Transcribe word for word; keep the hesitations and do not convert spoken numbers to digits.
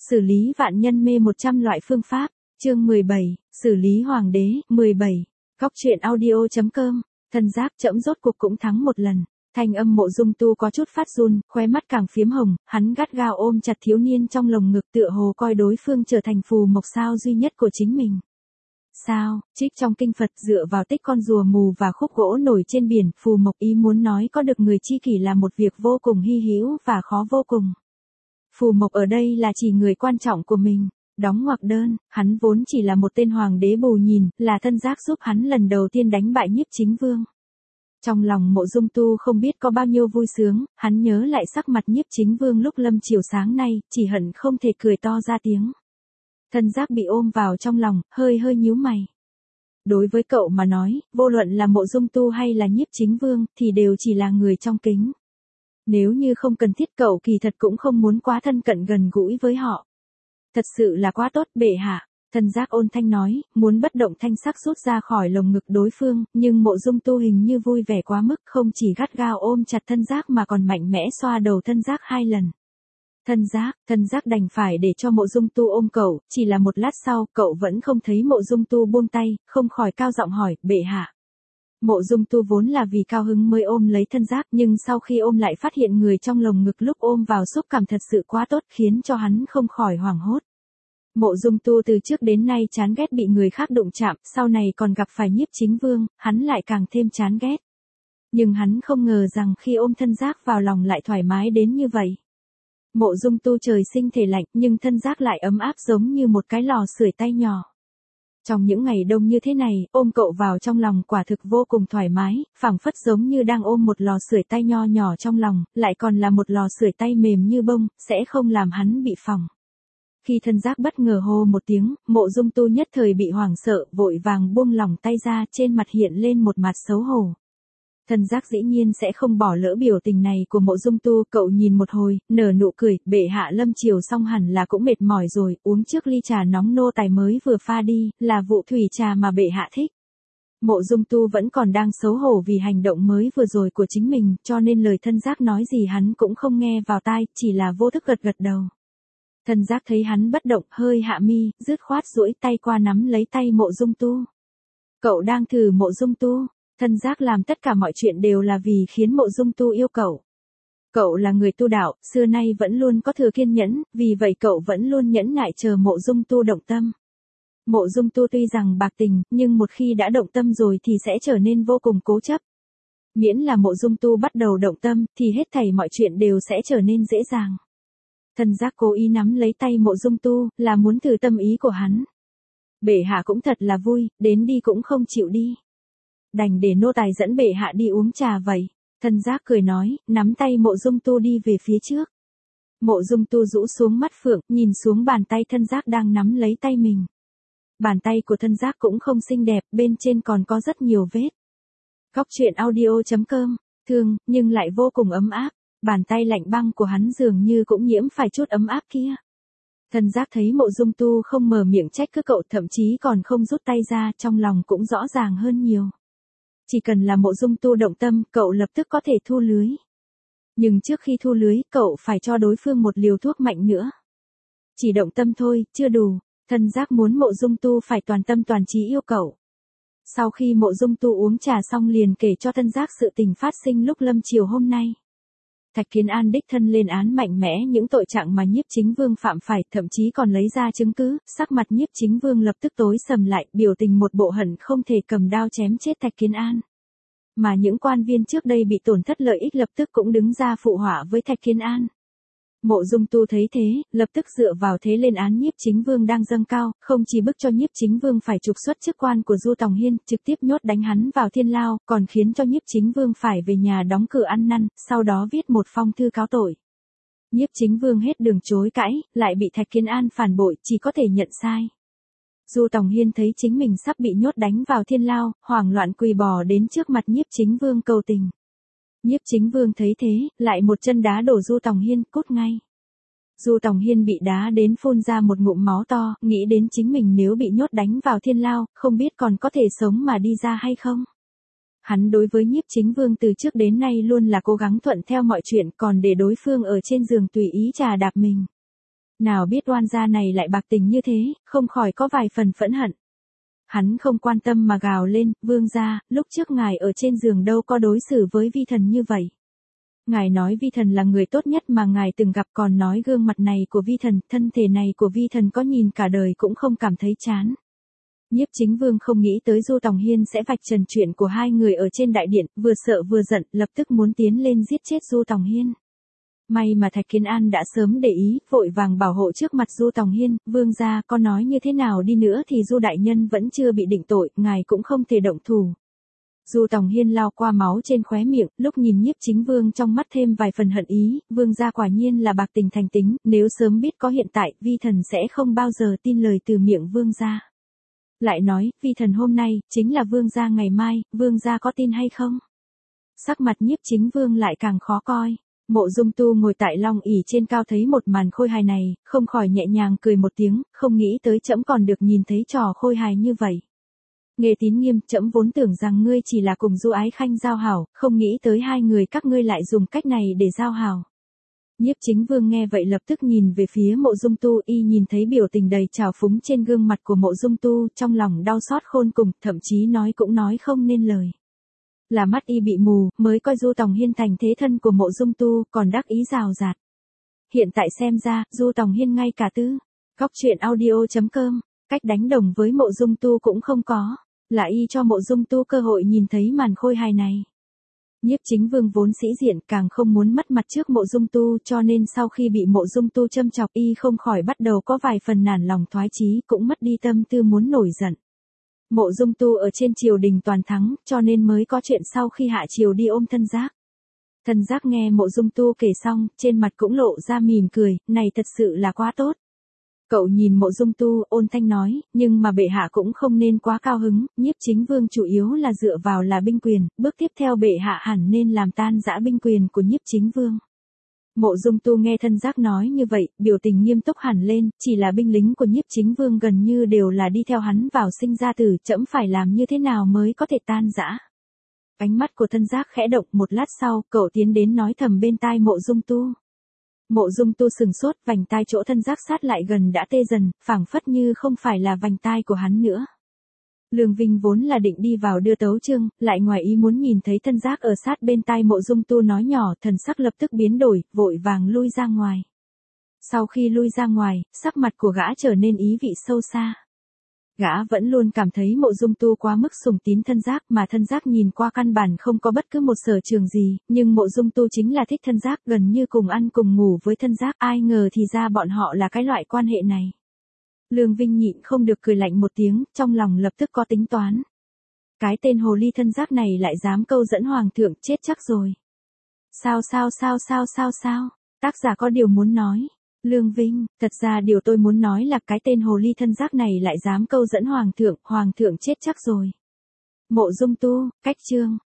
Xử lý vạn nhân mê một trăm loại phương pháp, chương mười bảy, xử lý hoàng đế, mười bảy, góc truyện audio.com, thân giác trẫm rốt cuộc cũng thắng một lần. Thanh âm Mộ Dung Tu có chút phát run, khóe mắt càng phiếm hồng, hắn gắt gao ôm chặt thiếu niên trong lồng ngực tựa hồ coi đối phương trở thành phù mộc sao duy nhất của chính mình. Sao, trích trong kinh Phật dựa vào tích con rùa mù và khúc gỗ nổi trên biển, phù mộc ý muốn nói có được người tri kỷ là một việc vô cùng hy hữu và khó vô cùng. Phù mộc ở đây là chỉ người quan trọng của mình. Đóng ngoặc đơn, hắn vốn chỉ là một tên hoàng đế bù nhìn, là thân giác giúp hắn lần đầu tiên đánh bại Nhiếp Chính Vương. Trong lòng Mộ Dung Tu không biết có bao nhiêu vui sướng, hắn nhớ lại sắc mặt Nhiếp Chính Vương lúc lâm chiều sáng nay, chỉ hận không thể cười to ra tiếng. Thân giác bị ôm vào trong lòng, hơi hơi nhíu mày. Đối với cậu mà nói, vô luận là Mộ Dung Tu hay là Nhiếp Chính Vương, thì đều chỉ là người trong kính. Nếu như không cần thiết cậu kỳ thật cũng không muốn quá thân cận gần gũi với họ. Thật sự là quá tốt, bệ hạ. Thân giác ôn thanh nói, muốn bất động thanh sắc rút ra khỏi lồng ngực đối phương, nhưng Mộ Dung Tu hình như vui vẻ quá mức, không chỉ gắt gao ôm chặt thân giác mà còn mạnh mẽ xoa đầu thân giác hai lần. Thân giác, thân giác đành phải để cho Mộ Dung Tu ôm cậu, chỉ là một lát sau, cậu vẫn không thấy Mộ Dung Tu buông tay, không khỏi cao giọng hỏi, bệ hạ. Mộ Dung Tu vốn là vì cao hứng mới ôm lấy thân giác, nhưng sau khi ôm lại phát hiện người trong lồng ngực lúc ôm vào xúc cảm thật sự quá tốt, khiến cho hắn không khỏi hoảng hốt. Mộ Dung Tu từ trước đến nay chán ghét bị người khác đụng chạm, sau này còn gặp phải Nhiếp Chính Vương, hắn lại càng thêm chán ghét. Nhưng hắn không ngờ rằng khi ôm thân giác vào lòng lại thoải mái đến như vậy. Mộ Dung Tu trời sinh thể lạnh, nhưng thân giác lại ấm áp giống như một cái lò sưởi tay nhỏ. Trong những ngày đông như thế này, ôm cậu vào trong lòng quả thực vô cùng thoải mái, phảng phất giống như đang ôm một lò sưởi tay nho nhỏ trong lòng, lại còn là một lò sưởi tay mềm như bông, sẽ không làm hắn bị phỏng. Khi thân giác bất ngờ hô một tiếng, Mộ Dung Tu nhất thời bị hoảng sợ, vội vàng buông lỏng tay ra, trên mặt hiện lên một mặt xấu hổ. Thân giác dĩ nhiên sẽ không bỏ lỡ biểu tình này của Mộ Dung Tu, cậu nhìn một hồi, nở nụ cười, bệ hạ lâm chiều xong hẳn là cũng mệt mỏi rồi, uống trước ly trà nóng nô tài mới vừa pha đi, là vụ thủy trà mà bệ hạ thích. Mộ Dung Tu vẫn còn đang xấu hổ vì hành động mới vừa rồi của chính mình, cho nên lời thân giác nói gì hắn cũng không nghe vào tai, chỉ là vô thức gật gật đầu. Thân giác thấy hắn bất động, hơi hạ mi, dứt khoát duỗi tay qua nắm lấy tay Mộ Dung Tu. Cậu đang thử Mộ Dung Tu. Thân giác làm tất cả mọi chuyện đều là vì khiến Mộ Dung Tu yêu cậu. Cậu là người tu đạo, xưa nay vẫn luôn có thừa kiên nhẫn, vì vậy cậu vẫn luôn nhẫn nại chờ Mộ Dung Tu động tâm. Mộ Dung Tu tuy rằng bạc tình, nhưng một khi đã động tâm rồi thì sẽ trở nên vô cùng cố chấp. Miễn là Mộ Dung Tu bắt đầu động tâm, thì hết thảy mọi chuyện đều sẽ trở nên dễ dàng. Thân giác cố ý nắm lấy tay Mộ Dung Tu, là muốn thử tâm ý của hắn. Bệ hạ cũng thật là vui, đến đi cũng không chịu đi. Đành để nô tài dẫn bệ hạ đi uống trà vậy. Thân giác cười nói, nắm tay Mộ Dung Tu đi về phía trước. Mộ Dung Tu rũ xuống mắt phượng, nhìn xuống bàn tay thân giác đang nắm lấy tay mình. Bàn tay của thân giác cũng không xinh đẹp, bên trên còn có rất nhiều vết. Góc truyện audio.com, thương, nhưng lại vô cùng ấm áp. Bàn tay lạnh băng của hắn dường như cũng nhiễm phải chút ấm áp kia. Thân giác thấy Mộ Dung Tu không mở miệng trách cứ cậu, thậm chí còn không rút tay ra, trong lòng cũng rõ ràng hơn nhiều. Chỉ cần là Mộ Dung Tu động tâm, cậu lập tức có thể thu lưới. Nhưng trước khi thu lưới, cậu phải cho đối phương một liều thuốc mạnh nữa. Chỉ động tâm thôi, chưa đủ. Thân giác muốn Mộ Dung Tu phải toàn tâm toàn trí yêu cậu. Sau khi Mộ Dung Tu uống trà xong liền kể cho thân giác sự tình phát sinh lúc lâm chiều hôm nay. Thạch Kiến An đích thân lên án mạnh mẽ những tội trạng mà Nhiếp Chính Vương phạm phải, thậm chí còn lấy ra chứng cứ, sắc mặt Nhiếp Chính Vương lập tức tối sầm lại, biểu tình một bộ hận không thể cầm đao chém chết Thạch Kiến An. Mà những quan viên trước đây bị tổn thất lợi ích lập tức cũng đứng ra phụ họa với Thạch Kiến An. Mộ Dung Tu thấy thế, lập tức dựa vào thế lên án Nhiếp Chính Vương đang dâng cao, không chỉ bức cho Nhiếp Chính Vương phải trục xuất chức quan của Du Tòng Hiên, trực tiếp nhốt đánh hắn vào thiên lao, còn khiến cho Nhiếp Chính Vương phải về nhà đóng cửa ăn năn, sau đó viết một phong thư cáo tội. Nhiếp Chính Vương hết đường chối cãi, lại bị Thạch Kiến An phản bội, chỉ có thể nhận sai. Du Tòng Hiên thấy chính mình sắp bị nhốt đánh vào thiên lao, hoảng loạn quỳ bò đến trước mặt Nhiếp Chính Vương cầu tình. Nhiếp Chính Vương thấy thế, lại một chân đá đổ Du Tòng Hiên, cút ngay. Du Tòng Hiên bị đá đến phun ra một ngụm máu to, nghĩ đến chính mình nếu bị nhốt đánh vào thiên lao, không biết còn có thể sống mà đi ra hay không. Hắn đối với Nhiếp Chính Vương từ trước đến nay luôn là cố gắng thuận theo mọi chuyện, còn để đối phương ở trên giường tùy ý chà đạp mình. Nào biết oan gia này lại bạc tình như thế, không khỏi có vài phần phẫn hận. Hắn không quan tâm mà gào lên, vương gia, lúc trước ngài ở trên giường đâu có đối xử với vi thần như vậy. Ngài nói vi thần là người tốt nhất mà ngài từng gặp, còn nói gương mặt này của vi thần, thân thể này của vi thần có nhìn cả đời cũng không cảm thấy chán. Nhiếp Chính Vương không nghĩ tới Du Tòng Hiên sẽ vạch trần chuyện của hai người ở trên đại điện, vừa sợ vừa giận, lập tức muốn tiến lên giết chết Du Tòng Hiên. May mà Thạch Kiến An đã sớm để ý, vội vàng bảo hộ trước mặt Du Tòng Hiên, vương gia, có nói như thế nào đi nữa thì Du đại nhân vẫn chưa bị định tội, ngài cũng không thể động thủ. Du Tòng Hiên lao qua máu trên khóe miệng, lúc nhìn Nhiếp Chính Vương trong mắt thêm vài phần hận ý, vương gia quả nhiên là bạc tình thành tính, nếu sớm biết có hiện tại, vi thần sẽ không bao giờ tin lời từ miệng vương gia. Lại nói, vi thần hôm nay, chính là vương gia ngày mai, vương gia có tin hay không? Sắc mặt Nhiếp Chính Vương lại càng khó coi. Mộ Dung Tu ngồi tại long ỷ trên cao thấy một màn khôi hài này, không khỏi nhẹ nhàng cười một tiếng, không nghĩ tới trẫm còn được nhìn thấy trò khôi hài như vậy. Nghê Tín Nghiêm, trẫm vốn tưởng rằng ngươi chỉ là cùng Du Ái Khanh giao hảo, không nghĩ tới hai người các ngươi lại dùng cách này để giao hảo. Nhiếp Chính Vương nghe vậy lập tức nhìn về phía Mộ Dung Tu, y nhìn thấy biểu tình đầy trào phúng trên gương mặt của Mộ Dung Tu, trong lòng đau xót khôn cùng, thậm chí nói cũng nói không nên lời. Là mắt y bị mù, mới coi Du Tòng Hiên thành thế thân của Mộ Dung Tu, còn đắc ý rào rạt. Hiện tại xem ra, Du Tòng Hiên ngay cả tư. Góc truyện audio chấm com, cách đánh đồng với Mộ Dung Tu cũng không có, là y cho Mộ Dung Tu cơ hội nhìn thấy màn khôi hài này. Nhiếp Chính Vương vốn sĩ diện, càng không muốn mất mặt trước Mộ Dung Tu, cho nên sau khi bị Mộ Dung Tu châm chọc, y không khỏi bắt đầu có vài phần nản lòng thoái chí, cũng mất đi tâm tư muốn nổi giận. Mộ Dung Tu ở trên triều đình toàn thắng, cho nên mới có chuyện sau khi hạ triều đi ôm Thân Giác. Thân Giác nghe Mộ Dung Tu kể xong, trên mặt cũng lộ ra mỉm cười, này thật sự là quá tốt. Cậu nhìn Mộ Dung Tu, ôn thanh nói, nhưng mà bệ hạ cũng không nên quá cao hứng, Nhiếp Chính Vương chủ yếu là dựa vào là binh quyền, bước tiếp theo bệ hạ hẳn nên làm tan rã binh quyền của Nhiếp Chính Vương. Mộ Dung Tu nghe Thân Giác nói như vậy, biểu tình nghiêm túc hẳn lên, chỉ là binh lính của Nhiếp Chính Vương gần như đều là đi theo hắn vào sinh ra tử, trẫm phải làm như thế nào mới có thể tan rã. Ánh mắt của Thân Giác khẽ động, một lát sau, cậu tiến đến nói thầm bên tai Mộ Dung Tu. Mộ Dung Tu sừng sốt, vành tai chỗ Thân Giác sát lại gần đã tê dần, phảng phất như không phải là vành tai của hắn nữa. Lương Vinh vốn là định đi vào đưa tấu chương, lại ngoài ý muốn nhìn thấy Thân Giác ở sát bên tai Mộ Dung Tu nói nhỏ, thần sắc lập tức biến đổi, vội vàng lui ra ngoài. Sau khi lui ra ngoài, sắc mặt của gã trở nên ý vị sâu xa. Gã vẫn luôn cảm thấy Mộ Dung Tu quá mức sùng tín Thân Giác, mà Thân Giác nhìn qua căn bản không có bất cứ một sở trường gì, nhưng Mộ Dung Tu chính là thích Thân Giác, gần như cùng ăn cùng ngủ với Thân Giác, ai ngờ thì ra bọn họ là cái loại quan hệ này. Lương Vinh nhịn không được cười lạnh một tiếng, trong lòng lập tức có tính toán. Cái tên hồ ly Thân Giác này lại dám câu dẫn hoàng thượng, chết chắc rồi. Sao sao sao sao sao sao, tác giả có điều muốn nói. Lương Vinh, thật ra điều tôi muốn nói là cái tên hồ ly Thân Giác này lại dám câu dẫn hoàng thượng, hoàng thượng chết chắc rồi. Mộ Dung Tu, cách chương.